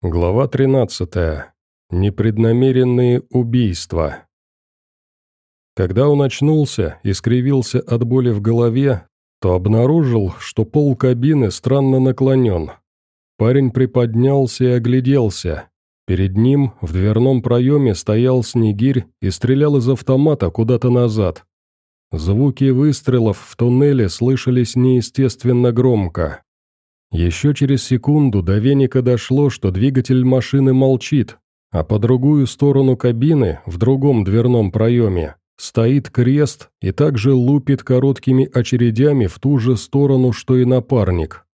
Глава 13. Непреднамеренные убийства. Когда он очнулся и скривился от боли в голове, то обнаружил, что пол кабины странно наклонен. Парень приподнялся и огляделся. Перед ним в дверном проеме стоял Снегирь и стрелял из автомата куда-то назад. Звуки выстрелов в туннеле слышались неестественно громко. Еще через секунду до Веника дошло, что двигатель машины молчит, а по другую сторону кабины, в другом дверном проеме, стоит крест и также лупит короткими очередями в ту же сторону, что и напарник.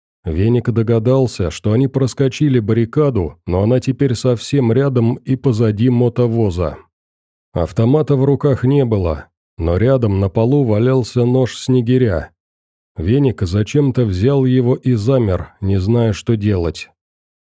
Веник догадался, что они проскочили баррикаду, но она теперь совсем рядом и позади мотовоза. Автомата в руках не было, но рядом на полу валялся нож Снегиря. Веник зачем-то взял его и замер, не зная, что делать.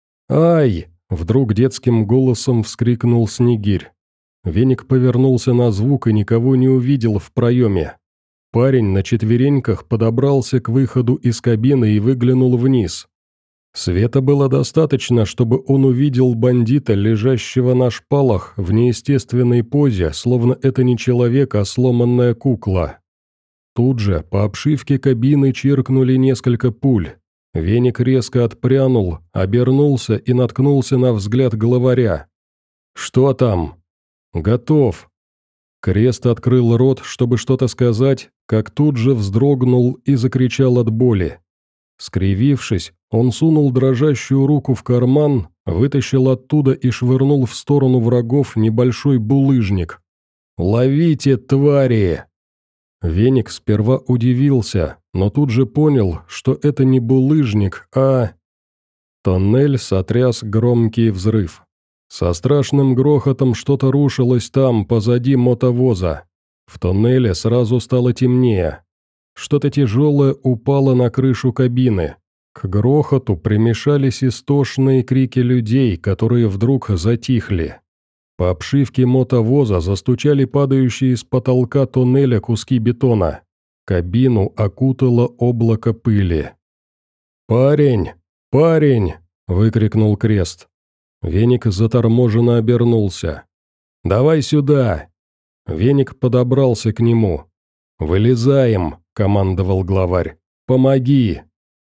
«Ай!» – вдруг детским голосом вскрикнул Снегирь. Веник повернулся на звук и никого не увидел в проеме. Парень на четвереньках подобрался к выходу из кабины и выглянул вниз. Света было достаточно, чтобы он увидел бандита, лежащего на шпалах в неестественной позе, словно это не человек, а сломанная кукла. Тут же по обшивке кабины чиркнули несколько пуль. Веник резко отпрянул, обернулся и наткнулся на взгляд главаря. «Что там?» «Готов». Крест открыл рот, чтобы что-то сказать, как тут же вздрогнул и закричал от боли. Скривившись, он сунул дрожащую руку в карман, вытащил оттуда и швырнул в сторону врагов небольшой булыжник. «Ловите, твари!» Веник сперва удивился, но тут же понял, что это не булыжник, а... Тоннель сотряс громкий взрыв. Со страшным грохотом что-то рушилось там, позади мотовоза. В тоннеле сразу стало темнее. Что-то тяжелое упало на крышу кабины. К грохоту примешались истошные крики людей, которые вдруг затихли. По обшивке мотовоза застучали падающие с потолка тоннеля куски бетона. Кабину окутало облако пыли. «Парень! Парень!» – выкрикнул Крест. Веник заторможенно обернулся. «Давай сюда!» Веник подобрался к нему. «Вылезаем!» – командовал главарь. «Помоги!»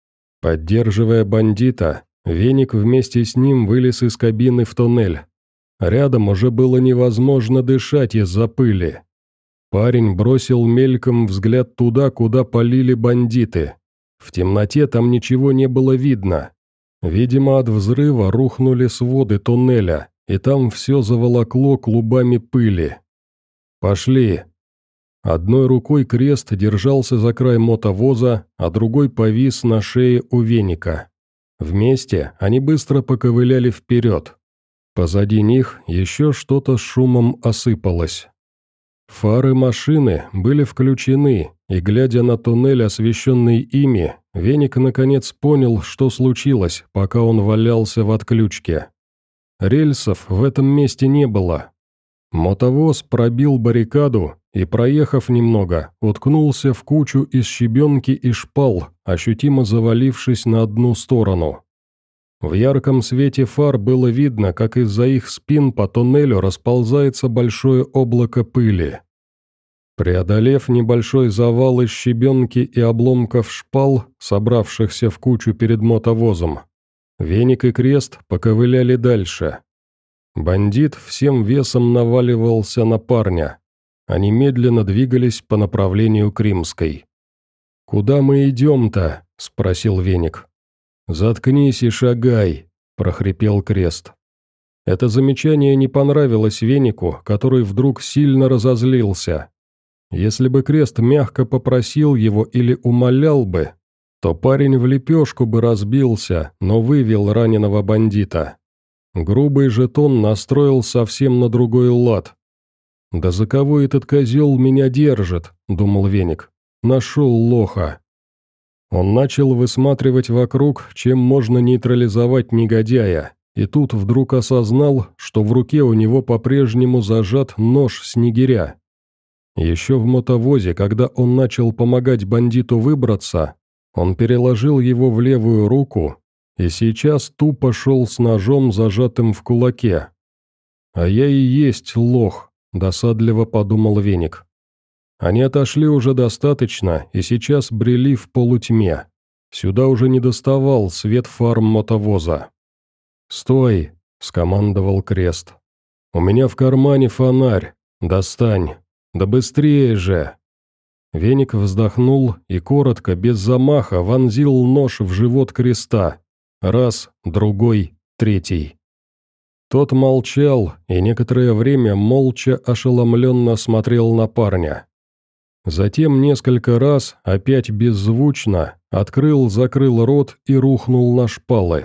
Поддерживая бандита, Веник вместе с ним вылез из кабины в туннель. Рядом уже было невозможно дышать из-за пыли. Парень бросил мельком взгляд туда, куда палили бандиты. В темноте там ничего не было видно. Видимо, от взрыва рухнули своды туннеля, и там все заволокло клубами пыли. «Пошли!» Одной рукой Крест держался за край мотовоза, а другой повис на шее у Веника. Вместе они быстро поковыляли вперед. Позади них еще что-то с шумом осыпалось. Фары машины были включены, и, глядя на туннель, освещенный ими, Веник наконец понял, что случилось, пока он валялся в отключке. Рельсов в этом месте не было. Мотовоз пробил баррикаду и, проехав немного, уткнулся в кучу из щебенки и шпал, ощутимо завалившись на одну сторону. В ярком свете фар было видно, как из-за их спин по туннелю расползается большое облако пыли. Преодолев небольшой завал из щебенки и обломков шпал, собравшихся в кучу перед мотовозом, Веник и Крест поковыляли дальше. Бандит всем весом наваливался на парня. Они медленно двигались по направлению к Римской. «Куда мы идем-то?» – спросил Веник. «Заткнись и шагай», – прохрипел Крест. Это замечание не понравилось Венику, который вдруг сильно разозлился. Если бы Крест мягко попросил его или умолял бы, то парень в лепешку бы разбился, но вывел раненого бандита. Грубый же тон настроил совсем на другой лад. «Да за кого этот козел меня держит?» – думал Веник. «Нашел лоха». Он начал высматривать вокруг, чем можно нейтрализовать негодяя, и тут вдруг осознал, что в руке у него по-прежнему зажат нож Снегиря. Еще в мотовозе, когда он начал помогать бандиту выбраться, он переложил его в левую руку и сейчас тупо шел с ножом, зажатым в кулаке. «А я и есть лох», — досадливо подумал Веник. Они отошли уже достаточно и сейчас брели в полутьме. Сюда уже не доставал свет фар мотовоза. «Стой!» — скомандовал Крест. «У меня в кармане фонарь. Достань. Да быстрее же!» Веник вздохнул и коротко, без замаха, вонзил нож в живот Креста. Раз, другой, третий. Тот молчал и некоторое время молча ошеломленно смотрел на парня. Затем несколько раз, опять беззвучно, открыл-закрыл рот и рухнул на шпалы.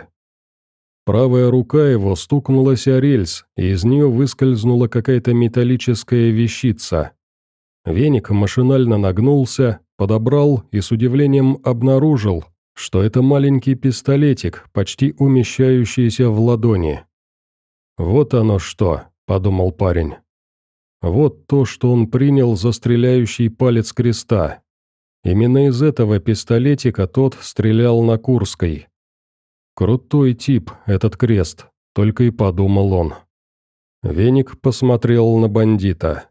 Правая рука его стукнулась о рельс, и из нее выскользнула какая-то металлическая вещица. Веник машинально нагнулся, подобрал и с удивлением обнаружил, что это маленький пистолетик, почти умещающийся в ладони. «Вот оно что», — подумал парень. «Вот то, что он принял за стреляющий палец Креста. Именно из этого пистолетика тот стрелял на Курской. Крутой тип этот Крест», — только и подумал он. Веник посмотрел на бандита.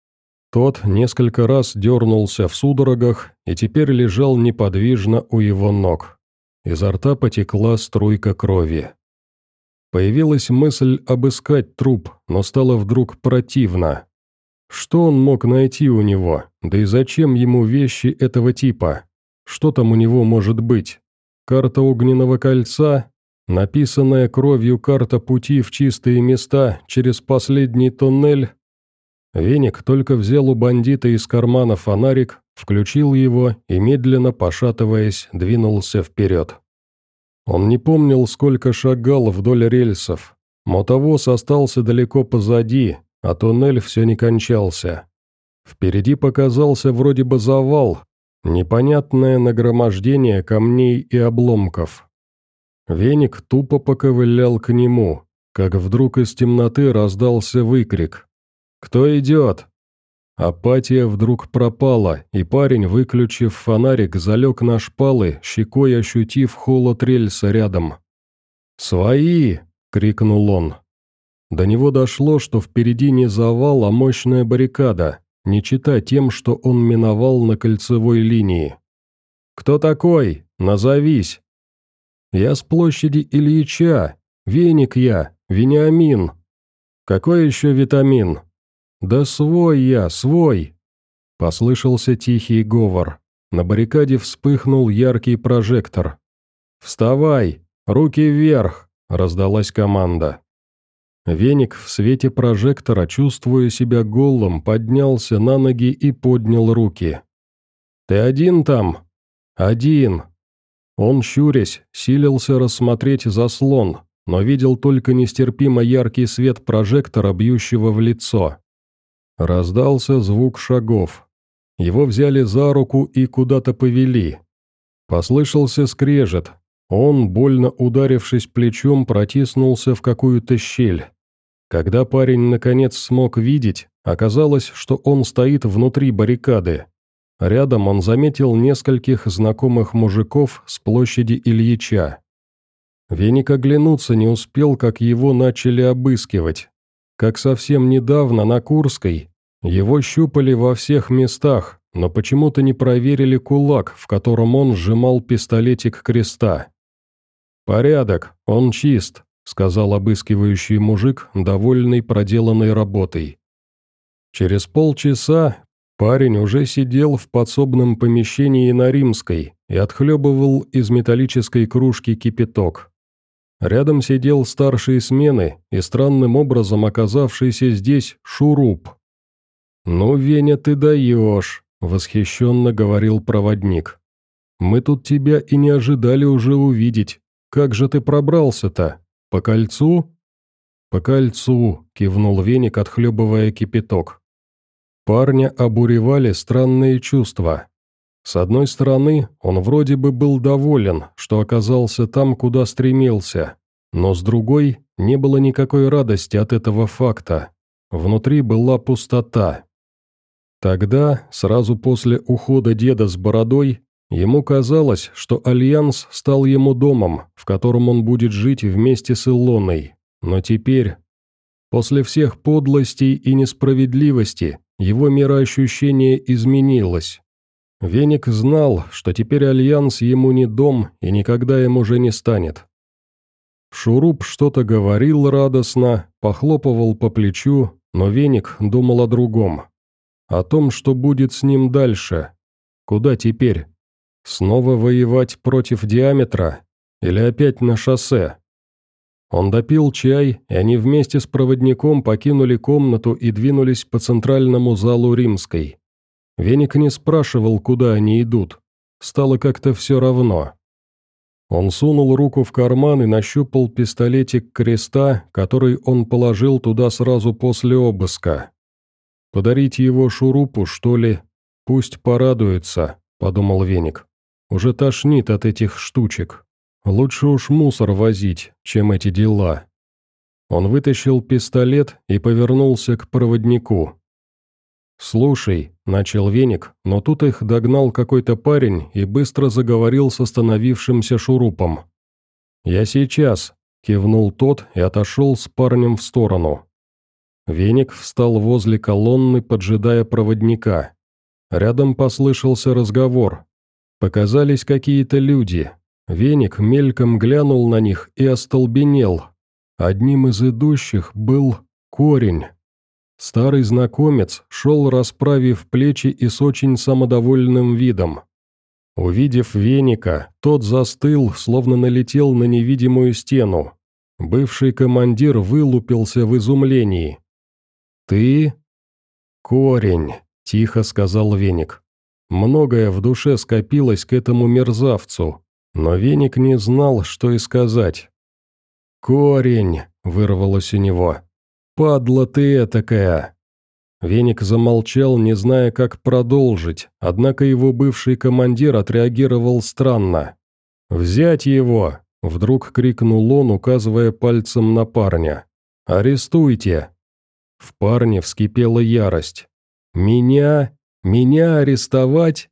Тот несколько раз дернулся в судорогах и теперь лежал неподвижно у его ног. Изо рта потекла струйка крови. Появилась мысль обыскать труп, но стало вдруг противно. Что он мог найти у него, да и зачем ему вещи этого типа? Что там у него может быть? Карта огненного кольца? Написанная кровью карта пути в чистые места через последний тоннель? Веник только взял у бандита из кармана фонарик, включил его и, медленно пошатываясь, двинулся вперед. Он не помнил, сколько шагал вдоль рельсов. Мотовоз остался далеко позади, а туннель все не кончался. Впереди показался вроде бы завал, непонятное нагромождение камней и обломков. Веник тупо поковылял к нему, как вдруг из темноты раздался выкрик. «Кто идет?» Апатия вдруг пропала, и парень, выключив фонарик, залег на шпалы, щекой ощутив холод рельса рядом. «Свои!» — крикнул он. До него дошло, что впереди не завал, а мощная баррикада, не чита тем, что он миновал на кольцевой линии. «Кто такой? Назовись!» «Я с площади Ильича. Веник я, Вениамин». «Какой еще витамин?» «Да свой я, свой!» Послышался тихий говор. На баррикаде вспыхнул яркий прожектор. «Вставай! Руки вверх!» — раздалась команда. Веник в свете прожектора, чувствуя себя голым, поднялся на ноги и поднял руки. «Ты один там?» «Один!» Он, щурясь, силился рассмотреть заслон, но видел только нестерпимо яркий свет прожектора, бьющего в лицо. Раздался звук шагов. Его взяли за руку и куда-то повели. Послышался скрежет. Он, больно ударившись плечом, протиснулся в какую-то щель. Когда парень наконец смог видеть, оказалось, что он стоит внутри баррикады. Рядом он заметил нескольких знакомых мужиков с площади Ильича. Веник оглянуться не успел, как его начали обыскивать. Как совсем недавно на Курской, его щупали во всех местах, но почему-то не проверили кулак, в котором он сжимал пистолетик Креста. «Порядок, он чист», — сказал обыскивающий мужик, довольный проделанной работой. Через полчаса парень уже сидел в подсобном помещении на Римской и отхлебывал из металлической кружки кипяток. Рядом сидел старший смены и странным образом оказавшийся здесь Шуруп. «Ну, Веня, ты даешь», — восхищенно говорил проводник. «Мы тут тебя и не ожидали уже увидеть. Как же ты пробрался-то? По кольцу?» «По кольцу», — кивнул Веник, отхлебывая кипяток. Парня обуревали странные чувства. С одной стороны, он вроде бы был доволен, что оказался там, куда стремился, но с другой, не было никакой радости от этого факта. Внутри была пустота. Тогда, сразу после ухода деда с бородой, Ему казалось, что Альянс стал ему домом, в котором он будет жить вместе с Илоной, но теперь, после всех подлостей и несправедливости, его мироощущение изменилось. Веник знал, что теперь Альянс ему не дом и никогда им уже не станет. Шуруп что-то говорил радостно, похлопывал по плечу, но Веник думал о другом. О том, что будет с ним дальше. Куда теперь? Снова воевать против Диаметра? Или опять на шоссе? Он допил чай, и они вместе с проводником покинули комнату и двинулись по центральному залу Римской. Веник не спрашивал, куда они идут. Стало как-то все равно. Он сунул руку в карман и нащупал пистолетик Креста, который он положил туда сразу после обыска. «Подарить его Шурупу, что ли? Пусть порадуется», — подумал Веник. «Уже тошнит от этих штучек. Лучше уж мусор возить, чем эти дела». Он вытащил пистолет и повернулся к проводнику. «Слушай», — начал Веник, но тут их догнал какой-то парень и быстро заговорил с остановившимся Шурупом. «Я сейчас», — кивнул тот и отошел с парнем в сторону. Веник встал возле колонны, поджидая проводника. Рядом послышался разговор. Показались какие-то люди. Веник мельком глянул на них и остолбенел. Одним из идущих был Корень. Старый знакомец шел, расправив плечи и с очень самодовольным видом. Увидев Веника, тот застыл, словно налетел на невидимую стену. Бывший командир вылупился в изумлении. «Ты?» «Корень», — тихо сказал Веник. Многое в душе скопилось к этому мерзавцу, но Веник не знал, что и сказать. «Корень!» — вырвалось у него. «Падла ты этакая!» Веник замолчал, не зная, как продолжить, однако его бывший командир отреагировал странно. «Взять его!» — вдруг крикнул он, указывая пальцем на парня. «Арестуйте!» В парне вскипела ярость. «Меня? Меня арестовать?»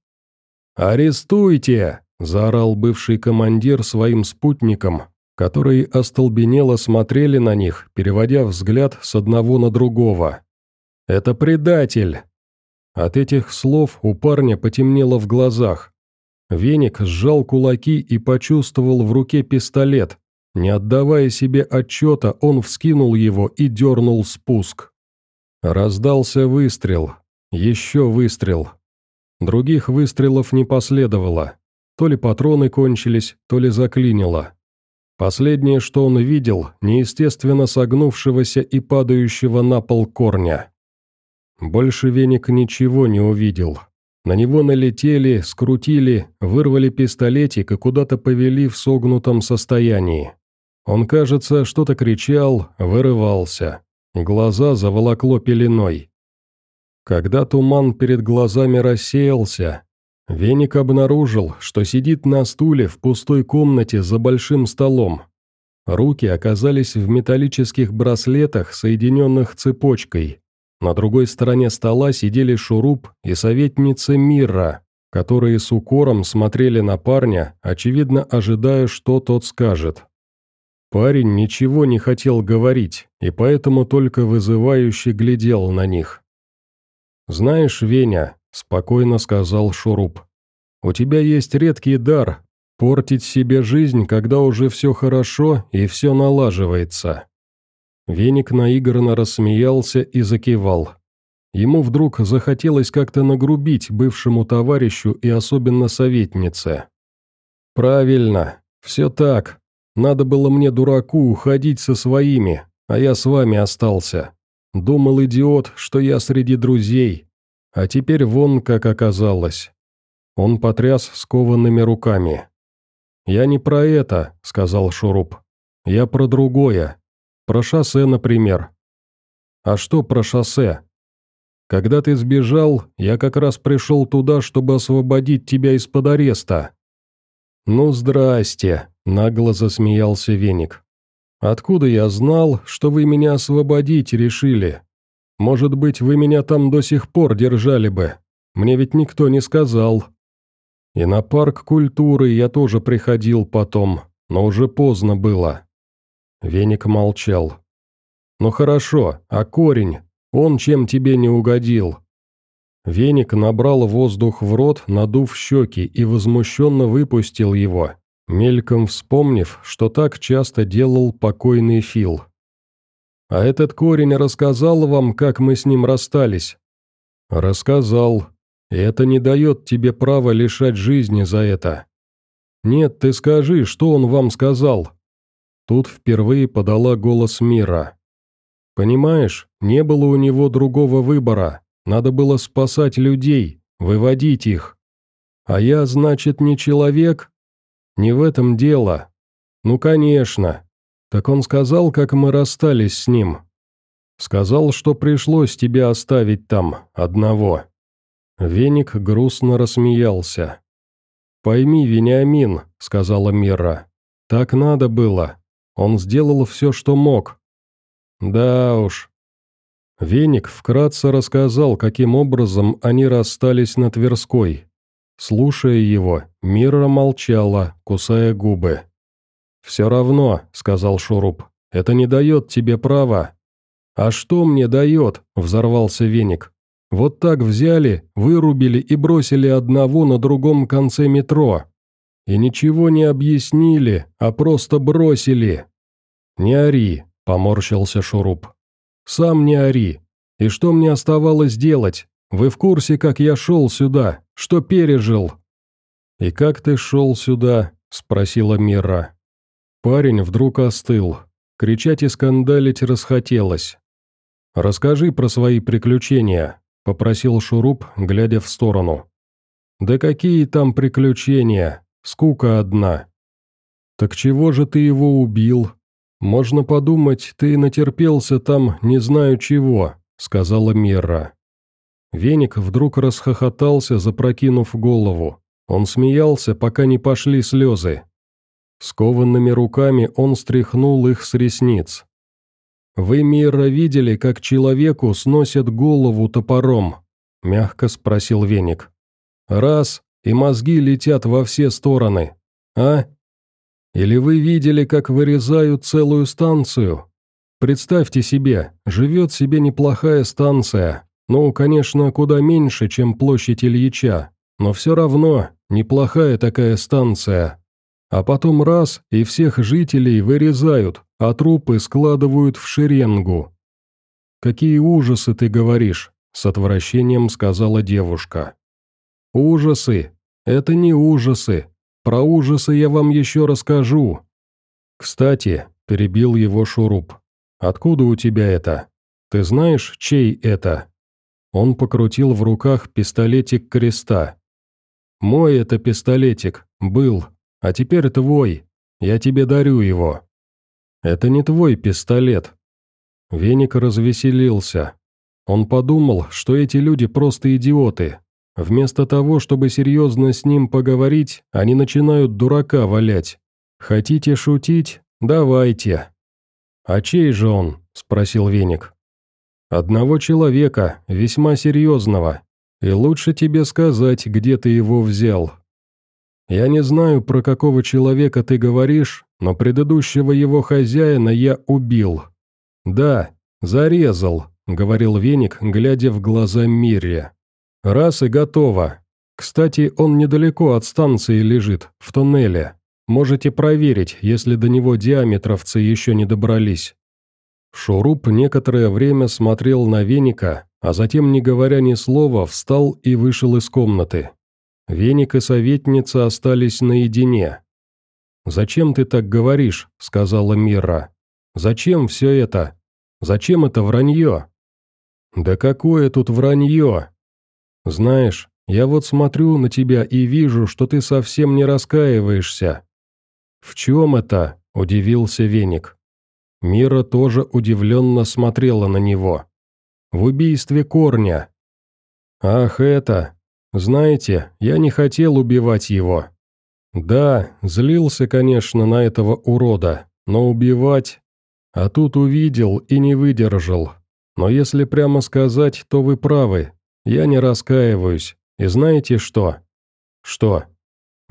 «Арестуйте!» — заорал бывший командир своим спутникам, которые остолбенело смотрели на них, переводя взгляд с одного на другого. «Это предатель!» От этих слов у парня потемнело в глазах. Веник сжал кулаки и почувствовал в руке пистолет. Не отдавая себе отчета, он вскинул его и дернул спуск. Раздался выстрел. Еще выстрел. Других выстрелов не последовало. То ли патроны кончились, то ли заклинило. Последнее, что он видел, неестественно согнувшегося и падающего на пол Корня. Больше Веник ничего не увидел. На него налетели, скрутили, вырвали пистолетик и куда-то повели в согнутом состоянии. Он, кажется, что-то кричал, вырывался. Глаза заволокло пеленой. Когда туман перед глазами рассеялся, Веник обнаружил, что сидит на стуле в пустой комнате за большим столом. Руки оказались в металлических браслетах, соединенных цепочкой. На другой стороне стола сидели Шуруп и советница Мирра, которые с укором смотрели на парня, очевидно ожидая, что тот скажет. Парень ничего не хотел говорить, и поэтому только вызывающе глядел на них. «Знаешь, Веня», — спокойно сказал Шуруп, — «у тебя есть редкий дар портить себе жизнь, когда уже все хорошо и все налаживается». Веник наигранно рассмеялся и закивал. Ему вдруг захотелось как-то нагрубить бывшему товарищу и особенно советнице. «Правильно, все так. Надо было мне, дураку, уходить со своими, а я с вами остался. Думал, идиот, что я среди друзей. А теперь вон как оказалось». Он потряс скованными руками. «Я не про это», — сказал Шуруп. «Я про другое. Про шоссе, например». «А что про шоссе?» «Когда ты сбежал, я как раз пришел туда, чтобы освободить тебя из-под ареста». «Ну, здрасте», — нагло засмеялся Веник. «Откуда я знал, что вы меня освободить решили? Может быть, вы меня там до сих пор держали бы? Мне ведь никто не сказал». И на парк культуры я тоже приходил потом, но уже поздно было». Веник молчал. «Ну хорошо, а корень, он чем тебе не угодил?» Веник набрал воздух в рот, надув щеки, и возмущенно выпустил его, мельком вспомнив, что так часто делал покойный Фил. «А этот корень рассказал вам, как мы с ним расстались?» «Рассказал. И это не дает тебе права лишать жизни за это». «Нет, ты скажи, что он вам сказал?» Тут впервые подала голос Мира. «Понимаешь, не было у него другого выбора. Надо было спасать людей, выводить их. А я, значит, не человек? Не в этом дело. Ну, конечно. Так он сказал, как мы расстались с ним. Сказал, что пришлось тебя оставить там, одного». Веник грустно рассмеялся. «Пойми, Вениамин», — сказала Мира, — «так надо было. Он сделал все, что мог». «Да уж». Веник вкратце рассказал, каким образом они расстались на Тверской. Слушая его, Мира молчала, кусая губы. «Все равно», — сказал Шуруп, — «это не дает тебе права». «А что мне дает?» — взорвался Веник. «Вот так взяли, вырубили и бросили одного на другом конце метро. И ничего не объяснили, а просто бросили». «Не ори», — поморщился Шуруп. «Сам не ори. И что мне оставалось делать? Вы в курсе, как я шел сюда? Что пережил?» «И как ты шел сюда?» — спросила Мира. Парень вдруг остыл. Кричать и скандалить расхотелось. «Расскажи про свои приключения», — попросил Шуруп, глядя в сторону. «Да какие там приключения? Скука одна». «Так чего же ты его убил? Можно подумать, ты натерпелся там не знаю чего», — сказала Мира. Веник вдруг расхохотался, запрокинув голову. Он смеялся, пока не пошли слезы. Скованными руками он стряхнул их с ресниц. «Вы, Мира, видели, как человеку сносят голову топором?» – мягко спросил Веник. «Раз, и мозги летят во все стороны. А? Или вы видели, как вырезают целую станцию? Представьте себе, живет себе неплохая станция. Ну, конечно, куда меньше, чем площадь Ильича, но все равно неплохая такая станция. А потом раз, и всех жителей вырезают, а трупы складывают в шеренгу». «Какие ужасы ты говоришь?» – с отвращением сказала девушка. «Ужасы? Это не ужасы. Про ужасы я вам еще расскажу». «Кстати», – перебил его Шуруп, – «откуда у тебя это? Ты знаешь, чей это?» Он покрутил в руках пистолетик креста. «Мой это пистолетик, был, а теперь твой. Я тебе дарю его». «Это не твой пистолет». Веник развеселился. Он подумал, что эти люди просто идиоты. Вместо того, чтобы серьезно с ним поговорить, они начинают дурака валять. «Хотите шутить? Давайте». «А чей же он?» – спросил Веник. «Одного человека, весьма серьезного. И лучше тебе сказать, где ты его взял. Я не знаю, про какого человека ты говоришь, но предыдущего его хозяина я убил. Да, зарезал», — говорил Веник, глядя в глаза Мирре. «Раз и готово. Кстати, он недалеко от станции лежит, в туннеле. Можете проверить, если до него диаметровцы еще не добрались». Шуруп некоторое время смотрел на Веника, а затем, не говоря ни слова, встал и вышел из комнаты. Веник и советница остались наедине. «Зачем ты так говоришь?» – сказала Мира. «Зачем все это? Зачем это вранье?» «Да какое тут вранье?» «Знаешь, я вот смотрю на тебя и вижу, что ты совсем не раскаиваешься». «В чем это?» – удивился Веник. Мира тоже удивленно смотрела на него. «В убийстве Корня». «Ах, это! Знаете, я не хотел убивать его». «Да, злился, конечно, на этого урода, но убивать...» «А тут увидел и не выдержал. Но если прямо сказать, то вы правы. Я не раскаиваюсь. И знаете что?» «Что?»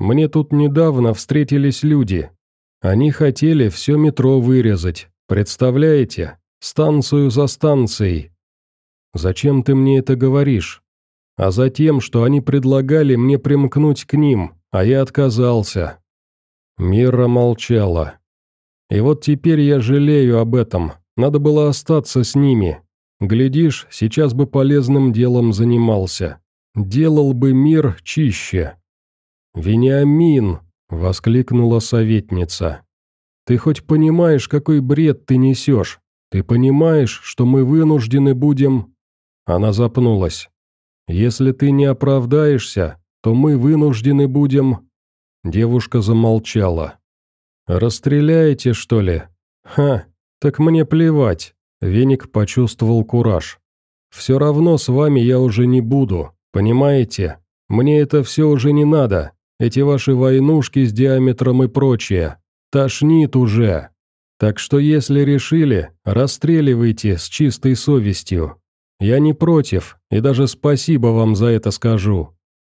Мне тут недавно встретились люди. Они хотели все метро вырезать, представляете? Станцию за станцией. Зачем ты мне это говоришь? А затем, что они предлагали мне примкнуть к ним, а я отказался». Мира молчала. «И вот теперь я жалею об этом. Надо было остаться с ними. Глядишь, сейчас бы полезным делом занимался. Делал бы мир чище». «Вениамин!» — воскликнула советница. «Ты хоть понимаешь, какой бред ты несешь? Ты понимаешь, что мы вынуждены будем...» Она запнулась. «Если ты не оправдаешься, то мы вынуждены будем...» Девушка замолчала. «Расстреляете, что ли? Ха, так мне плевать». Веник почувствовал кураж. «Все равно с вами я уже не буду, понимаете? Мне это все уже не надо, эти ваши войнушки с диаметром и прочее. Тошнит уже. Так что если решили, расстреливайте с чистой совестью. Я не против, и даже спасибо вам за это скажу».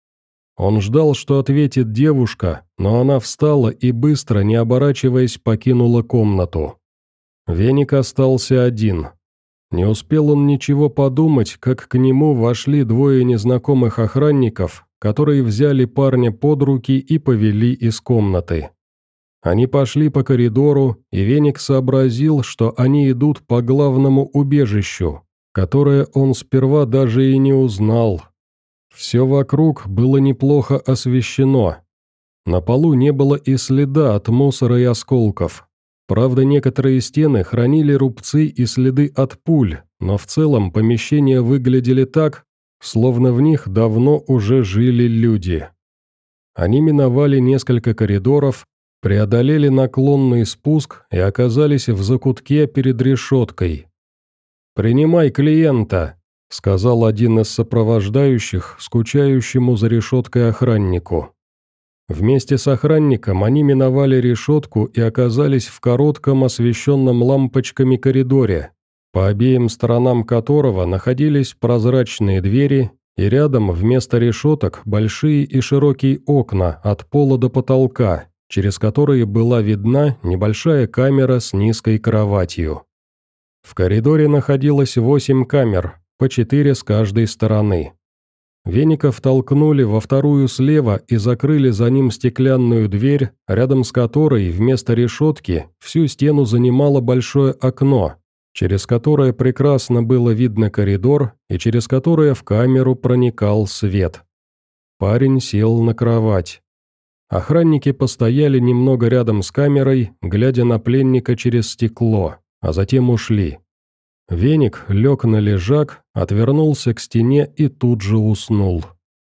Он ждал, что ответит девушка, но она встала и быстро, не оборачиваясь, покинула комнату. Веник остался один. Не успел он ничего подумать, как к нему вошли двое незнакомых охранников, которые взяли парня под руки и повели из комнаты. Они пошли по коридору, и Веник сообразил, что они идут по главному убежищу, которое он сперва даже и не узнал. Все вокруг было неплохо освещено. На полу не было и следа от мусора и осколков. Правда, некоторые стены хранили рубцы и следы от пуль, но в целом помещения выглядели так, словно в них давно уже жили люди. Они миновали несколько коридоров, преодолели наклонный спуск и оказались в закутке перед решеткой. «Принимай клиента», — сказал один из сопровождающих скучающему за решеткой охраннику. Вместе с охранником они миновали решетку и оказались в коротком освещенном лампочками коридоре, по обеим сторонам которого находились прозрачные двери, и рядом вместо решеток большие и широкие окна от пола до потолка, через которые была видна небольшая камера с низкой кроватью. В коридоре находилось 8 камер, по 4 с каждой стороны. Веника втолкнули во вторую слева и закрыли за ним стеклянную дверь, рядом с которой вместо решетки всю стену занимало большое окно, через которое прекрасно было видно коридор и через которое в камеру проникал свет. Парень сел на кровать. Охранники постояли немного рядом с камерой, глядя на пленника через стекло, а затем ушли. Веник лег на лежак, отвернулся к стене и тут же уснул.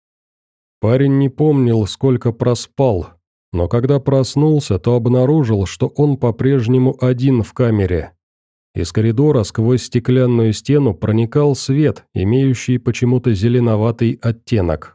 Парень не помнил, сколько проспал, но когда проснулся, то обнаружил, что он по-прежнему один в камере. Из коридора сквозь стеклянную стену проникал свет, имеющий почему-то зеленоватый оттенок.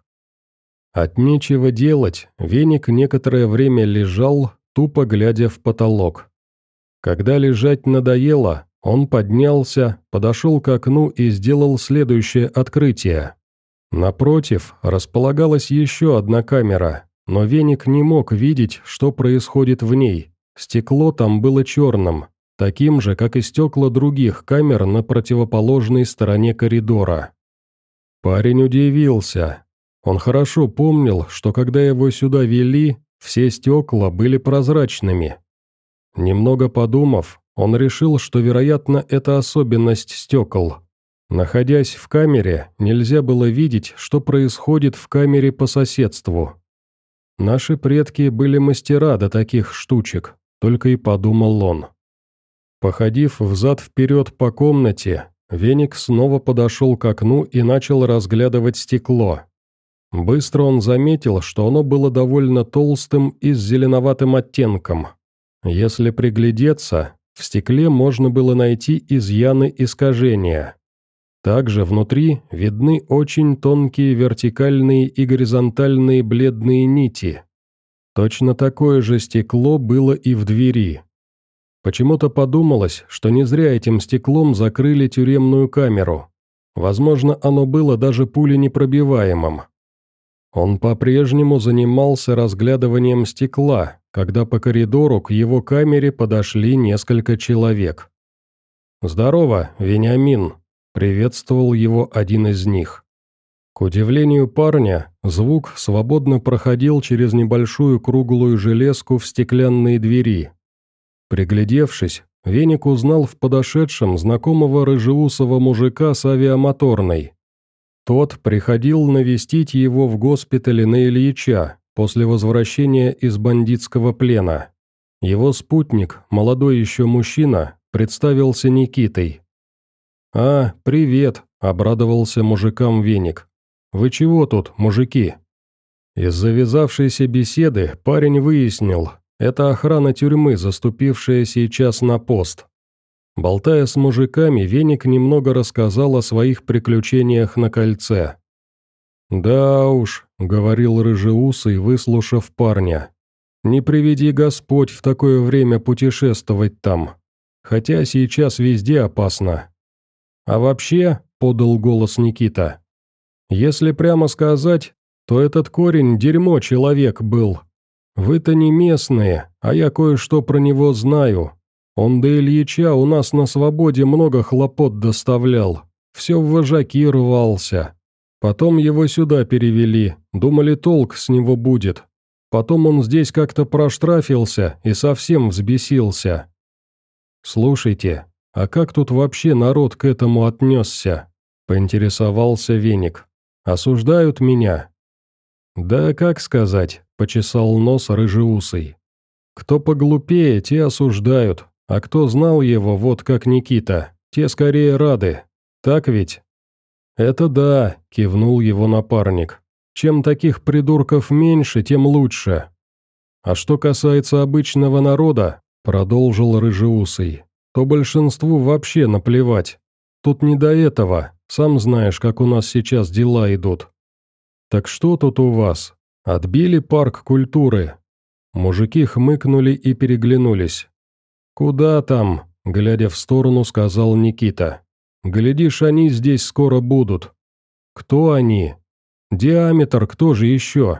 От нечего делать, Веник некоторое время лежал, тупо глядя в потолок. Когда лежать надоело, он поднялся, подошел к окну и сделал следующее открытие. Напротив располагалась еще одна камера, но Веник не мог видеть, что происходит в ней. Стекло там было черным, таким же, как и стекла других камер на противоположной стороне коридора. Парень удивился. Он хорошо помнил, что когда его сюда вели, все стекла были прозрачными. Немного подумав, он решил, что, вероятно, это особенность стекол. Находясь в камере, нельзя было видеть, что происходит в камере по соседству. Наши предки были мастера до таких штучек, только и подумал он. Походив взад-вперед по комнате, Веник снова подошел к окну и начал разглядывать стекло. Быстро он заметил, что оно было довольно толстым и с зеленоватым оттенком. Если приглядеться, в стекле можно было найти изъяны искажения. Также внутри видны очень тонкие вертикальные и горизонтальные бледные нити. Точно такое же стекло было и в двери. Почему-то подумалось, что не зря этим стеклом закрыли тюремную камеру. Возможно, оно было даже пуленепробиваемым. Он по-прежнему занимался разглядыванием стекла, когда по коридору к его камере подошли несколько человек. «Здорово, Вениамин», — приветствовал его один из них. К удивлению парня, звук свободно проходил через небольшую круглую железку в стеклянные двери. Приглядевшись, Веник узнал в подошедшем знакомого рыжеусого мужика с авиамоторной. Тот приходил навестить его в госпитале на Ильича после возвращения из бандитского плена. Его спутник, молодой еще мужчина, представился Никитой. «А, привет», — обрадовался мужикам Веник. «Вы чего тут, мужики?» Из завязавшейся беседы парень выяснил, это охрана тюрьмы, заступившая сейчас на пост. Болтая с мужиками, Веник немного рассказал о своих приключениях на кольце. «Да уж», — говорил рыжеусый, выслушав парня, — «не приведи Господь в такое время путешествовать там, хотя сейчас везде опасно». «А вообще», — подал голос Никита, — «если прямо сказать, то этот корень дерьмо человек был. Вы-то не местные, а я кое-что про него знаю. Он до Ильича у нас на свободе много хлопот доставлял, все в вожаки рвался. Потом его сюда перевели, думали, толк с него будет. Потом он здесь как-то проштрафился и совсем взбесился. Слушайте, а как тут вообще народ к этому отнесся?» – поинтересовался Веник. «Осуждают меня?» «Да как сказать», – почесал нос рыжеусый. «Кто поглупее, те осуждают, а кто знал его, вот как Никита, те скорее рады. Так ведь?» «Это да», – кивнул его напарник. «Чем таких придурков меньше, тем лучше». «А что касается обычного народа», – продолжил рыжеусый, – «то большинству вообще наплевать. Тут не до этого, сам знаешь, как у нас сейчас дела идут». «Так что тут у вас? Отбили парк культуры?» Мужики хмыкнули и переглянулись. «Куда там?» – глядя в сторону, сказал Никита. «Глядишь, они здесь скоро будут». «Кто они?» «Диаметр, кто же еще?»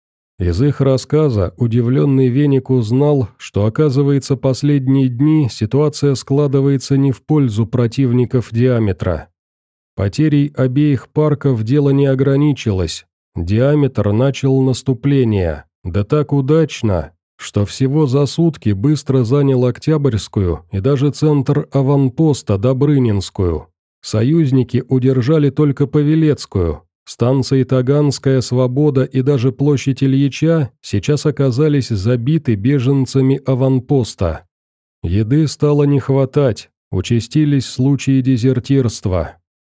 Из их рассказа удивленный Веник узнал, что, оказывается, последние дни ситуация складывается не в пользу противников Диаметра. Потерей обеих парков дело не ограничилось. Диаметр начал наступление, да так удачно, что всего за сутки быстро занял Октябрьскую и даже центр аванпоста Добрынинскую. Союзники удержали только Павелецкую. Станции Таганская, Свобода и даже площадь Ильича сейчас оказались забиты беженцами аванпоста. Еды стало не хватать, участились случаи дезертирства.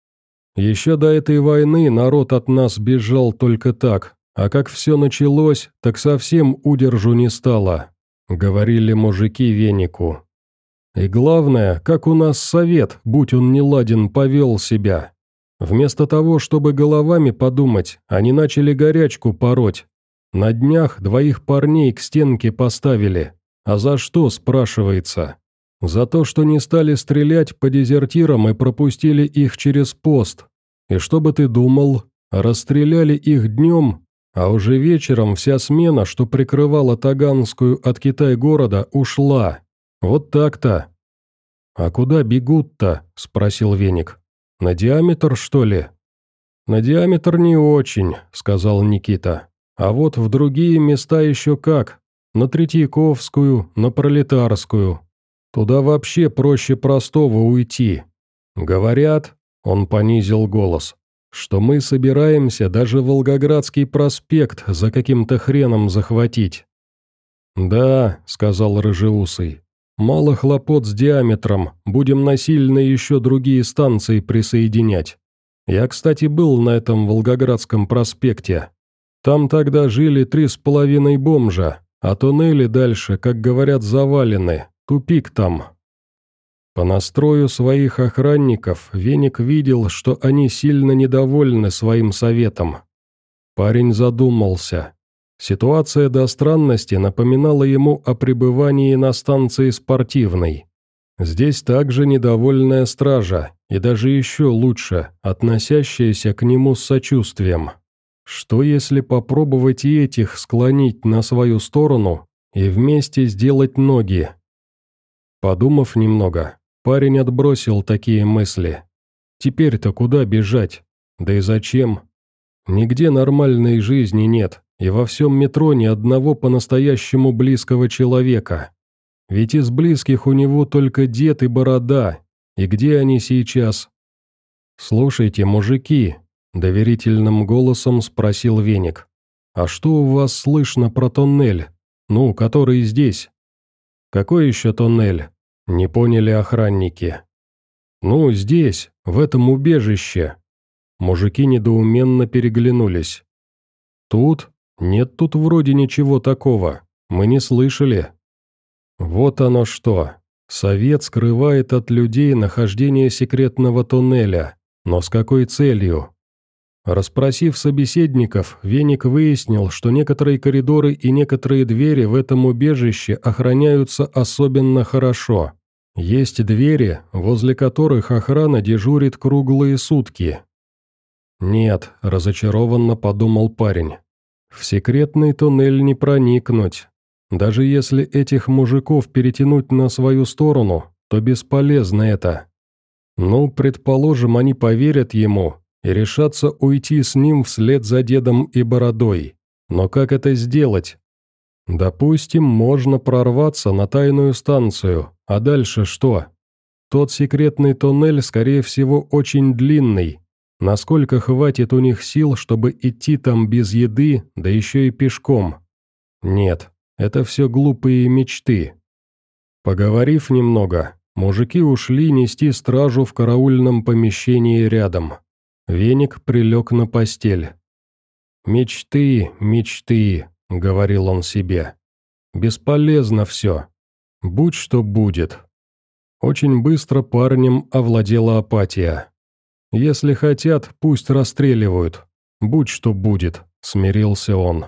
Еще до этой войны народ от нас бежал только так, а как все началось, так совсем удержу не стало, говорили мужики Венику. И главное, как у нас совет, будь он неладен, повел себя. Вместо того, чтобы головами подумать, они начали горячку пороть. На днях 2 парней к стенке поставили. А за что, спрашивается? За то, что не стали стрелять по дезертирам и пропустили их через пост. И что бы ты думал, расстреляли их днем, а уже вечером вся смена, что прикрывала Таганскую от Китай-города, ушла. Вот так-то. «А куда бегут-то?» – спросил Веник. «На Диаметр, что ли?» «На Диаметр не очень», – сказал Никита. «А вот в другие места еще как. На Третьяковскую, на Пролетарскую. Туда вообще проще простого уйти. Говорят, – он понизил голос, – что мы собираемся даже Волгоградский проспект за каким-то хреном захватить». «Да», – сказал рыжеусый. «Мало хлопот с Диаметром, будем насильно еще другие станции присоединять. Я, кстати, был на этом Волгоградском проспекте. Там тогда жили 3,5 бомжа, а туннели дальше, как говорят, завалены, тупик там». По настрою своих охранников Веник видел, что они сильно недовольны своим советом. Парень задумался. Ситуация до странности напоминала ему о пребывании на станции Спортивной. Здесь также недовольная стража, и даже еще лучше, относящаяся к нему с сочувствием. Что если попробовать и этих склонить на свою сторону и вместе сделать ноги? Подумав немного, парень отбросил такие мысли. Теперь-то куда бежать? Да и зачем? Нигде нормальной жизни нет, и во всем метро ни одного по-настоящему близкого человека. Ведь из близких у него только дед и борода. И где они сейчас? «Слушайте, мужики», — доверительным голосом спросил Веник, «а что у вас слышно про тоннель? Ну, который здесь?» «Какой еще тоннель?» — не поняли охранники. «Ну, здесь, в этом убежище». Мужики недоуменно переглянулись. «Тут? Нет тут вроде ничего такого. Мы не слышали». Вот оно что. Совет скрывает от людей нахождение секретного туннеля. Но с какой целью? Расспросив собеседников, Веник выяснил, что некоторые коридоры и некоторые двери в этом убежище охраняются особенно хорошо. Есть двери, возле которых охрана дежурит круглые сутки. «Нет», – разочарованно подумал парень, – «в секретный туннель не проникнуть. Даже если этих мужиков перетянуть на свою сторону, то бесполезно это. Ну, предположим, они поверят ему и решатся уйти с ним вслед за дедом и бородой. Но как это сделать? Допустим, можно прорваться на тайную станцию, а дальше что? Тот секретный туннель, скорее всего, очень длинный. Насколько хватит у них сил, чтобы идти там без еды, да еще и пешком? Нет, это все глупые мечты. Поговорив немного, мужики ушли нести стражу в караульном помещении рядом. Веник прилег на постель. «Мечты, мечты», — говорил он себе. «Бесполезно все. Будь что будет». Очень быстро парнем овладела апатия. «Если хотят, пусть расстреливают. Будь что будет», — смирился он.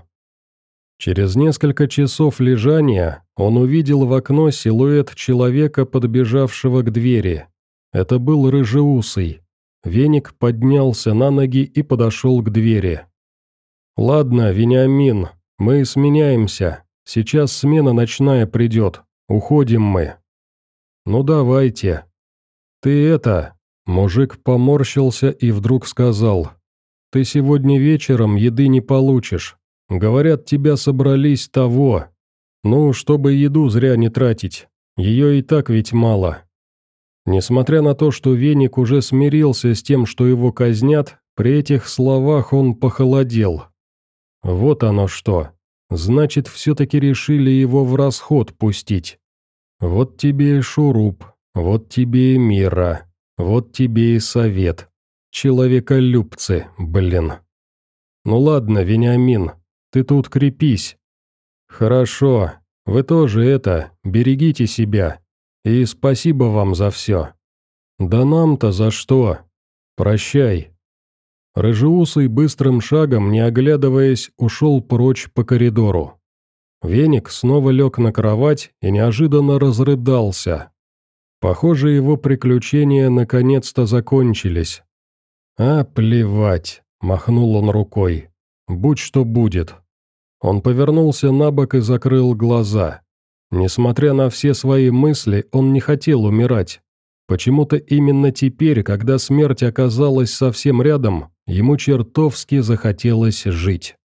Через несколько часов лежания он увидел в окно силуэт человека, подбежавшего к двери. Это был рыжеусый. Веник поднялся на ноги и подошел к двери. «Ладно, Вениамин, мы сменяемся. Сейчас смена ночная придет. Уходим мы». «Ну давайте». «Ты это...» Мужик поморщился и вдруг сказал. «Ты сегодня вечером еды не получишь. Говорят, тебя собрались того. Ну, чтобы еду зря не тратить. Ее и так ведь мало». Несмотря на то, что Веник уже смирился с тем, что его казнят, при этих словах он похолодел. Вот оно что. Значит, все-таки решили его в расход пустить. Вот тебе и шуруп, вот тебе и мира, вот тебе и совет. Человеколюбцы, блин. Ну ладно, Вениамин, ты тут крепись. Хорошо, вы тоже берегите себя. И спасибо вам за все. Да нам-то за что? Прощай. Рыжеусый быстрым шагом, не оглядываясь, ушел прочь по коридору. Веник снова лег на кровать и неожиданно разрыдался. Похоже, его приключения наконец-то закончились. «А, плевать», — махнул он рукой. «Будь что будет». Он повернулся на бок и закрыл глаза. Несмотря на все свои мысли, он не хотел умирать. Почему-то именно теперь, когда смерть оказалась совсем рядом, ему чертовски захотелось жить.